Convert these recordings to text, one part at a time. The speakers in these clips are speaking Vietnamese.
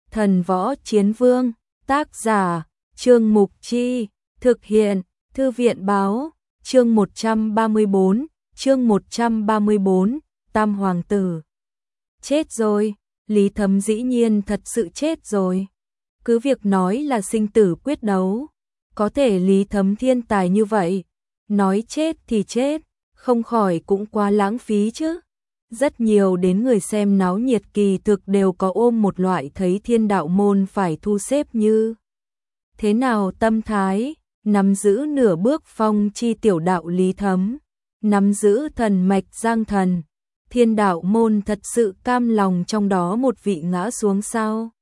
Thần Võ Chiến Vương, tác giả, Trương Mục Chi, thực hiện, Thư viện Báo, chương 134, Tam Hoàng Tử. Chết rồi, Lý Thấm dĩ nhiên thật sự chết rồi. Cứ việc nói là sinh tử quyết đấu, có thể Lý Thấm thiên tài như vậy, nói chết thì chết, không khỏi cũng quá lãng phí chứ. Rất nhiều đến người xem náo nhiệt kỳ thực đều có ôm một loại thấy thiên đạo môn phải thu xếp như thế nào tâm thái, nắm giữ nửa bước phong chi tiểu đạo Lý Thấm, nắm giữ thần mạch Giang Thần, thiên đạo môn thật sự cam lòng trong đó một vị ngã xuống sao?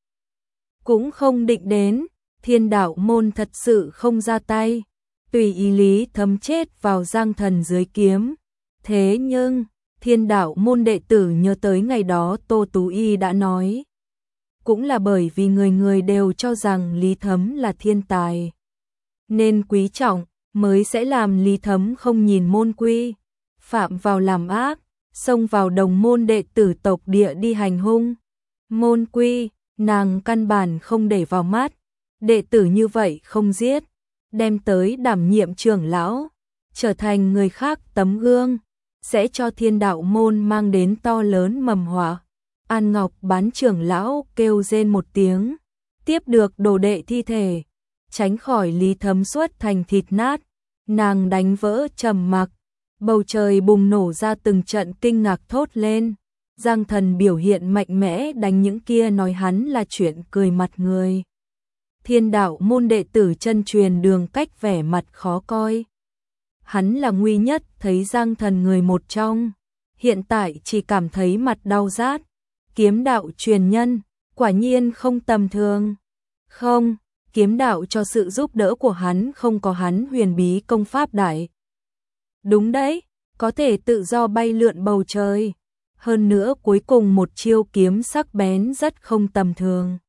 Cũng không định đến, thiên đạo môn thật sự không ra tay, tùy ý Lý Thấm chết vào Giang Thần dưới kiếm. Thế nhưng, thiên đạo môn đệ tử nhớ tới ngày đó Tô Tú Y đã nói. Cũng là bởi vì người người đều cho rằng Lý Thấm là thiên tài, nên quý trọng, mới sẽ làm Lý Thấm không nhìn môn quy, phạm vào làm ác, xông vào đồng môn đệ tử tộc địa đi hành hung. Môn quy, nàng căn bản không để vào mắt, đệ tử như vậy không giết, đem tới đảm nhiệm trưởng lão, trở thành người khác tấm gương, sẽ cho thiên đạo môn mang đến to lớn mầm họa. An Ngọc Bán trưởng lão kêu rên một tiếng, tiếp được đồ đệ thi thể, tránh khỏi Lý Thấm xuất thành thịt nát, nàng đánh vỡ trầm mặc, bầu trời bùng nổ ra từng trận kinh ngạc thốt lên. Giang Thần biểu hiện mạnh mẽ đánh những kia nói hắn là chuyện cười mặt người. Thiên đạo môn đệ tử chân truyền Đường Cách vẻ mặt khó coi. Hắn là nguy nhất thấy Giang Thần người một trong, hiện tại chỉ cảm thấy mặt đau rát. Kiếm đạo truyền nhân, quả nhiên không tầm thường. Không, kiếm đạo cho sự giúp đỡ của hắn không có hắn huyền bí công pháp đại. Đúng đấy, có thể tự do bay lượn bầu trời. Hơn nữa cuối cùng một chiêu kiếm sắc bén rất không tầm thường.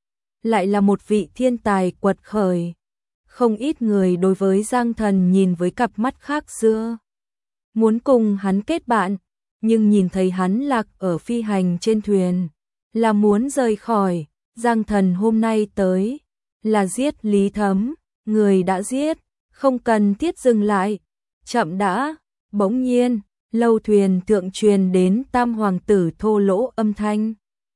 Lại là một vị thiên tài quật khởi. Không ít người đối với Giang Thần nhìn với cặp mắt khác xưa. Muốn cùng hắn kết bạn, nhưng nhìn thấy hắn lạc ở phi hành trên thuyền, là muốn rời khỏi. Giang Thần hôm nay tới, là giết Lý Thấm, người đã giết, không cần thiết dừng lại. Chậm đã, bỗng nhiên, lâu thuyền thượng truyền đến Tam Hoàng Tử thô lỗ âm thanh.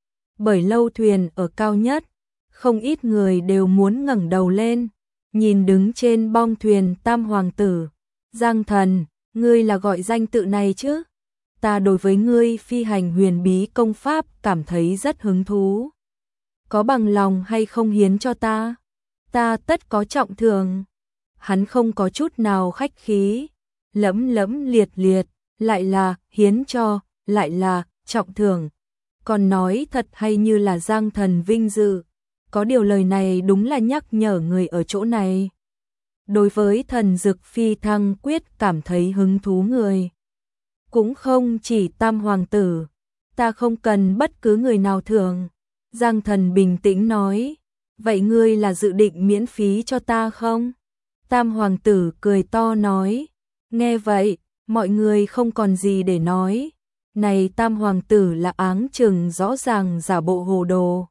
Bởi lâu thuyền ở cao nhất, không ít người đều muốn ngẩng đầu lên, nhìn đứng trên bong thuyền Tam Hoàng Tử. Giang Thần, ngươi là gọi danh tự này chứ? Ta đối với ngươi phi hành huyền bí công pháp cảm thấy rất hứng thú. Có bằng lòng hay không hiến cho ta? Ta tất có trọng thưởng. Hắn không có chút nào khách khí, lẫm lẫm liệt liệt, lại là hiến cho, lại là trọng thưởng. Còn nói thật hay như là Giang Thần vinh dự. Có điều lời này đúng là nhắc nhở người ở chỗ này. Đối với thần dực phi thăng quyết cảm thấy hứng thú người. Cũng không chỉ Tam Hoàng Tử, ta không cần bất cứ người nào thưởng. Giang Thần bình tĩnh nói, vậy ngươi là dự định miễn phí cho ta không? Tam Hoàng Tử cười to nói, nghe vậy, mọi người không còn gì để nói. Này Tam Hoàng Tử là áng chừng rõ ràng giả bộ hồ đồ.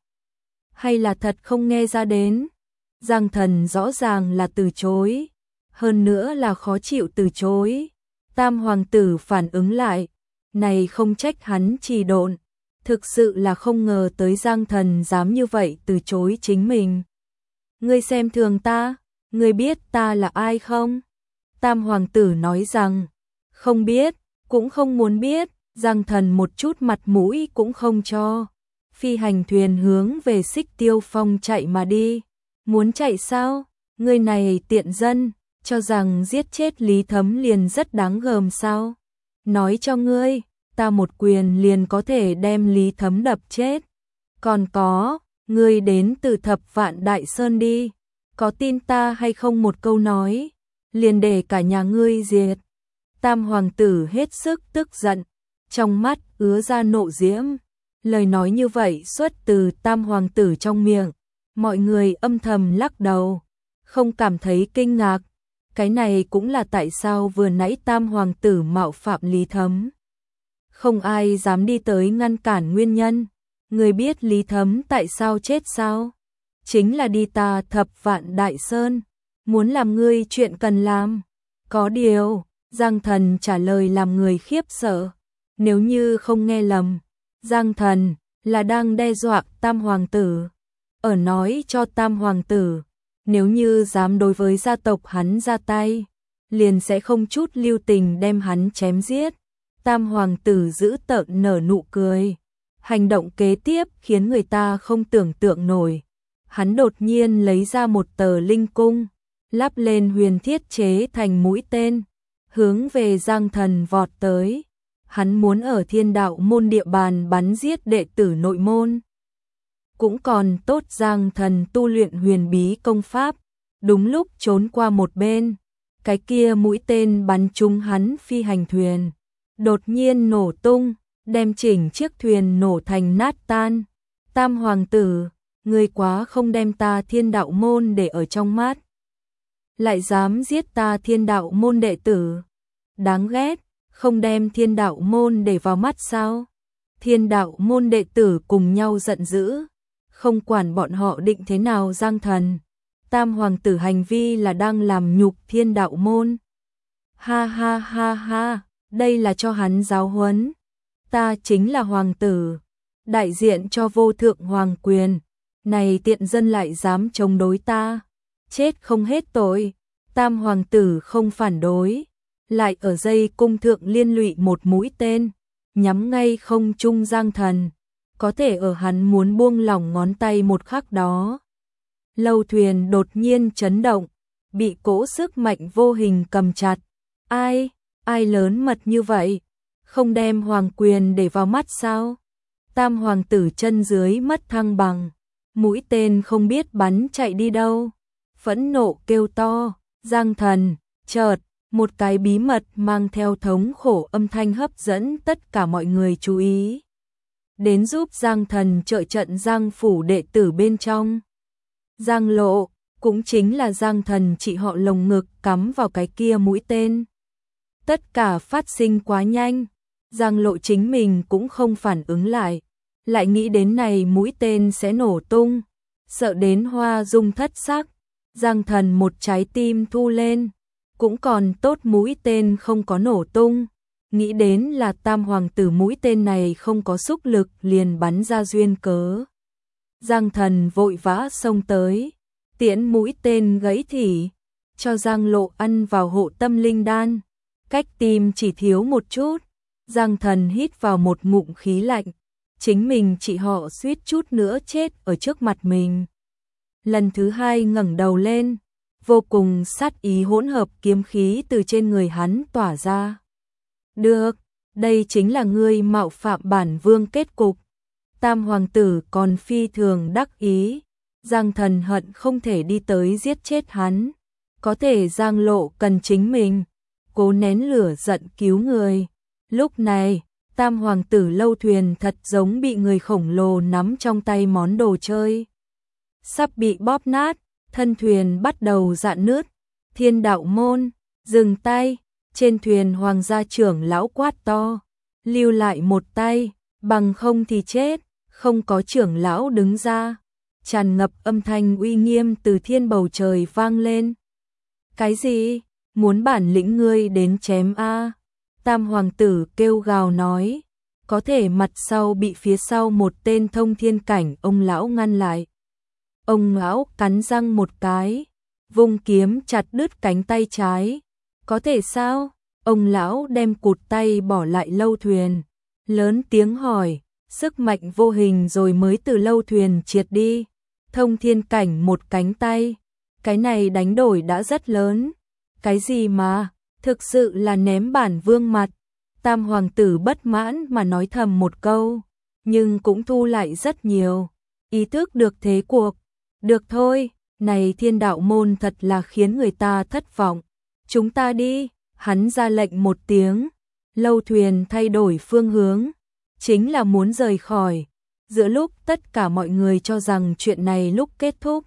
Hay là thật không nghe ra đến? Giang Thần rõ ràng là từ chối, hơn nữa là khó chịu từ chối. Tam Hoàng Tử phản ứng lại, này không trách hắn trì độn, thực sự là không ngờ tới Giang Thần dám như vậy từ chối chính mình. Ngươi xem thường ta, ngươi biết ta là ai không? Tam Hoàng Tử nói rằng, không biết, cũng không muốn biết. Giang Thần một chút mặt mũi cũng không cho. Phi hành thuyền hướng về Xích Tiêu Phong chạy mà đi. Muốn chạy sao? Ngươi này tiện dân, cho rằng giết chết Lý Thấm liền rất đáng gờm sao? Nói cho ngươi, ta một quyền liền có thể đem Lý Thấm đập chết. Còn có, ngươi đến từ Thập Vạn Đại Sơn đi. Có tin ta hay không một câu nói, liền để cả nhà ngươi diệt. Tam Hoàng Tử hết sức tức giận, trong mắt ứa ra nộ diễm. Lời nói như vậy xuất từ Tam Hoàng Tử trong miệng, mọi người âm thầm lắc đầu, không cảm thấy kinh ngạc. Cái này cũng là tại sao vừa nãy Tam Hoàng Tử mạo phạm Lý Thấm. Không ai dám đi tới ngăn cản nguyên nhân. Người biết Lý Thấm tại sao chết sao? Chính là đi ta Thập Vạn Đại Sơn, muốn làm ngươi chuyện cần làm. Có điều, Giang Thần trả lời làm người khiếp sợ. Nếu như không nghe lầm, Giang Thần là đang đe dọa Tam Hoàng tử. Ở nói cho Tam Hoàng tử, nếu như dám đối với gia tộc hắn ra tay, liền sẽ không chút lưu tình đem hắn chém giết. Tam Hoàng tử giữ tợn nở nụ cười. Hành động kế tiếp khiến người ta không tưởng tượng nổi. Hắn đột nhiên lấy ra một tờ linh cung, lắp lên huyền thiết chế thành mũi tên, hướng về Giang Thần vọt tới. Hắn muốn ở Thiên Đạo môn địa bàn bắn giết đệ tử nội môn. Cũng còn tốt Giang Thần tu luyện huyền bí công pháp, đúng lúc trốn qua một bên. Cái kia mũi tên bắn trúng hắn phi hành thuyền, đột nhiên nổ tung, đem chỉnh chiếc thuyền nổ thành nát tan. Tam Hoàng tử, ngươi quá không đem ta Thiên Đạo môn để ở trong mắt. Lại dám giết ta Thiên Đạo môn đệ tử. Đáng ghét, không đem Thiên Đạo môn để vào mắt sao? Thiên Đạo môn đệ tử cùng nhau giận dữ, không quản bọn họ định thế nào Giang Thần. Tam Hoàng tử hành vi là đang làm nhục Thiên Đạo môn. Ha ha ha ha, đây là cho hắn giáo huấn. Ta chính là hoàng tử, đại diện cho vô thượng hoàng quyền. Này tiện dân lại dám chống đối ta, chết không hết tội. Tam Hoàng tử không phản đối, lại ở dây cung thượng liên lụy một mũi tên, nhắm ngay không trung Giang Thần. Có thể ở hắn muốn buông lỏng ngón tay một khắc đó, lâu thuyền đột nhiên chấn động, bị cỗ sức mạnh vô hình cầm chặt. Ai lớn mật như vậy, không đem hoàng quyền để vào mắt sao? Tam Hoàng tử chân dưới mất thăng bằng, mũi tên không biết bắn chạy đi đâu, phẫn nộ kêu to. Giang Thần, chợt, một cái bí mật mang theo thống khổ âm thanh hấp dẫn tất cả mọi người chú ý. Đến giúp Giang Thần trợ trận Giang phủ đệ tử bên trong. Giang Lộ, cũng chính là Giang Thần chị họ lồng ngực cắm vào cái kia mũi tên. Tất cả phát sinh quá nhanh, Giang Lộ chính mình cũng không phản ứng lại nghĩ đến này mũi tên sẽ nổ tung, sợ đến hoa dung thất sắc. Giang Thần một trái tim thu lên, cũng còn tốt mũi tên không có nổ tung, nghĩ đến là Tam Hoàng tử mũi tên này không có xúc lực liền bắn ra duyên cớ. Giang Thần vội vã xông tới, tiễn mũi tên gãy thỉ, cho Giang Lộ ăn vào hộ tâm linh đan, cách tim chỉ thiếu một chút. Giang Thần hít vào một ngụm khí lạnh, chính mình chị họ suýt chút nữa chết ở trước mặt mình. Lần thứ hai ngẩng đầu lên, vô cùng sát ý hỗn hợp kiếm khí từ trên người hắn tỏa ra. Được, đây chính là ngươi mạo phạm bản vương kết cục. Tam Hoàng tử còn phi thường đắc ý, Giang Thần hận không thể đi tới giết chết hắn. Có thể Giang Lộ cần chính mình, cố nén lửa giận cứu người. Lúc này, Tam Hoàng tử lâu thuyền thật giống bị người khổng lồ nắm trong tay món đồ chơi, sắp bị bóp nát, thân thuyền bắt đầu rạn nứt. Thiên Đạo môn, dừng tay. Trên thuyền hoàng gia trưởng lão quát to, lưu lại một tay, bằng không thì chết. Không có trưởng lão đứng ra, tràn ngập âm thanh uy nghiêm từ thiên bầu trời vang lên. Cái gì? Muốn bản lĩnh ngươi đến chém a? Tam Hoàng tử kêu gào nói, có thể mặt sau bị phía sau một tên thông thiên cảnh ông lão ngăn lại. Ông lão cắn răng một cái, vung kiếm chặt đứt cánh tay trái. Có thể sao? Ông lão đem cụt tay bỏ lại lâu thuyền, lớn tiếng hỏi, sức mạnh vô hình rồi mới từ lâu thuyền triệt đi. Thông thiên cảnh một cánh tay, cái này đánh đổi đã rất lớn. Cái gì mà, thực sự là ném bản vương mặt. Tam Hoàng tử bất mãn mà nói thầm một câu, nhưng cũng thu lại rất nhiều, ý thức được thế cuộc. Được thôi, này Thiên Đạo môn thật là khiến người ta thất vọng. Chúng ta đi, hắn ra lệnh một tiếng, lâu thuyền thay đổi phương hướng, chính là muốn rời khỏi. Giữa lúc tất cả mọi người cho rằng chuyện này lúc kết thúc,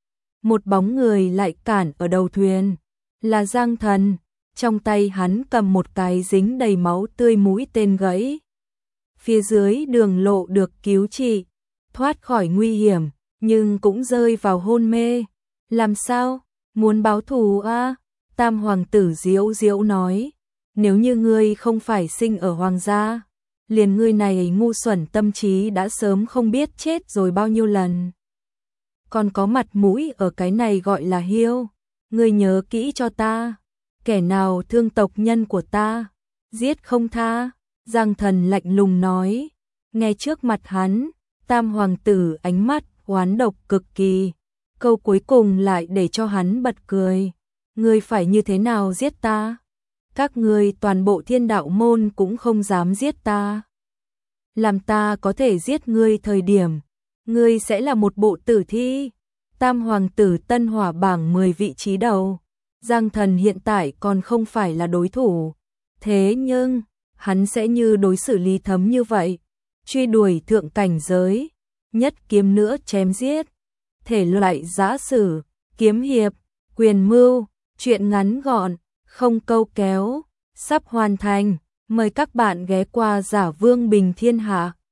một bóng người lại cản ở đầu thuyền, là Giang Thần. Trong tay hắn cầm một cái dính đầy máu tươi mũi tên gãy. Phía dưới đường lộ được cứu trị, thoát khỏi nguy hiểm, nhưng cũng rơi vào hôn mê. Làm sao? Muốn báo thù à? Tam hoàng tử giễu giễu nói, nếu như ngươi không phải sinh ở hoàng gia, liền ngươi này ngu xuẩn tâm trí đã sớm không biết chết rồi bao nhiêu lần. Còn có mặt mũi ở cái này gọi là hiêu, ngươi nhớ kỹ cho ta, kẻ nào thương tộc nhân của ta, giết không tha. Giang Thần lạnh lùng nói, nghe trước mặt hắn, tam hoàng tử ánh mắt oán độc cực kỳ, câu cuối cùng lại để cho hắn bật cười. Ngươi phải như thế nào giết ta? Các ngươi toàn bộ Thiên Đạo môn cũng không dám giết ta. Làm ta có thể giết ngươi thời điểm, ngươi sẽ là một bộ tử thi. Tam hoàng tử Tân Hỏa bảng 10 vị trí đầu, Giang Thần hiện tại còn không phải là đối thủ. Thế nhưng, hắn sẽ như đối xử Lý Thấm như vậy, truy đuổi thượng cảnh giới, nhất kiếm nữa chém giết. Thể loại giã sử, kiếm hiệp, quyền mưu, truyện ngắn gọn, không câu kéo, sắp hoàn thành. Mời các bạn ghé qua Giả Vương Bình Thiên Hạ.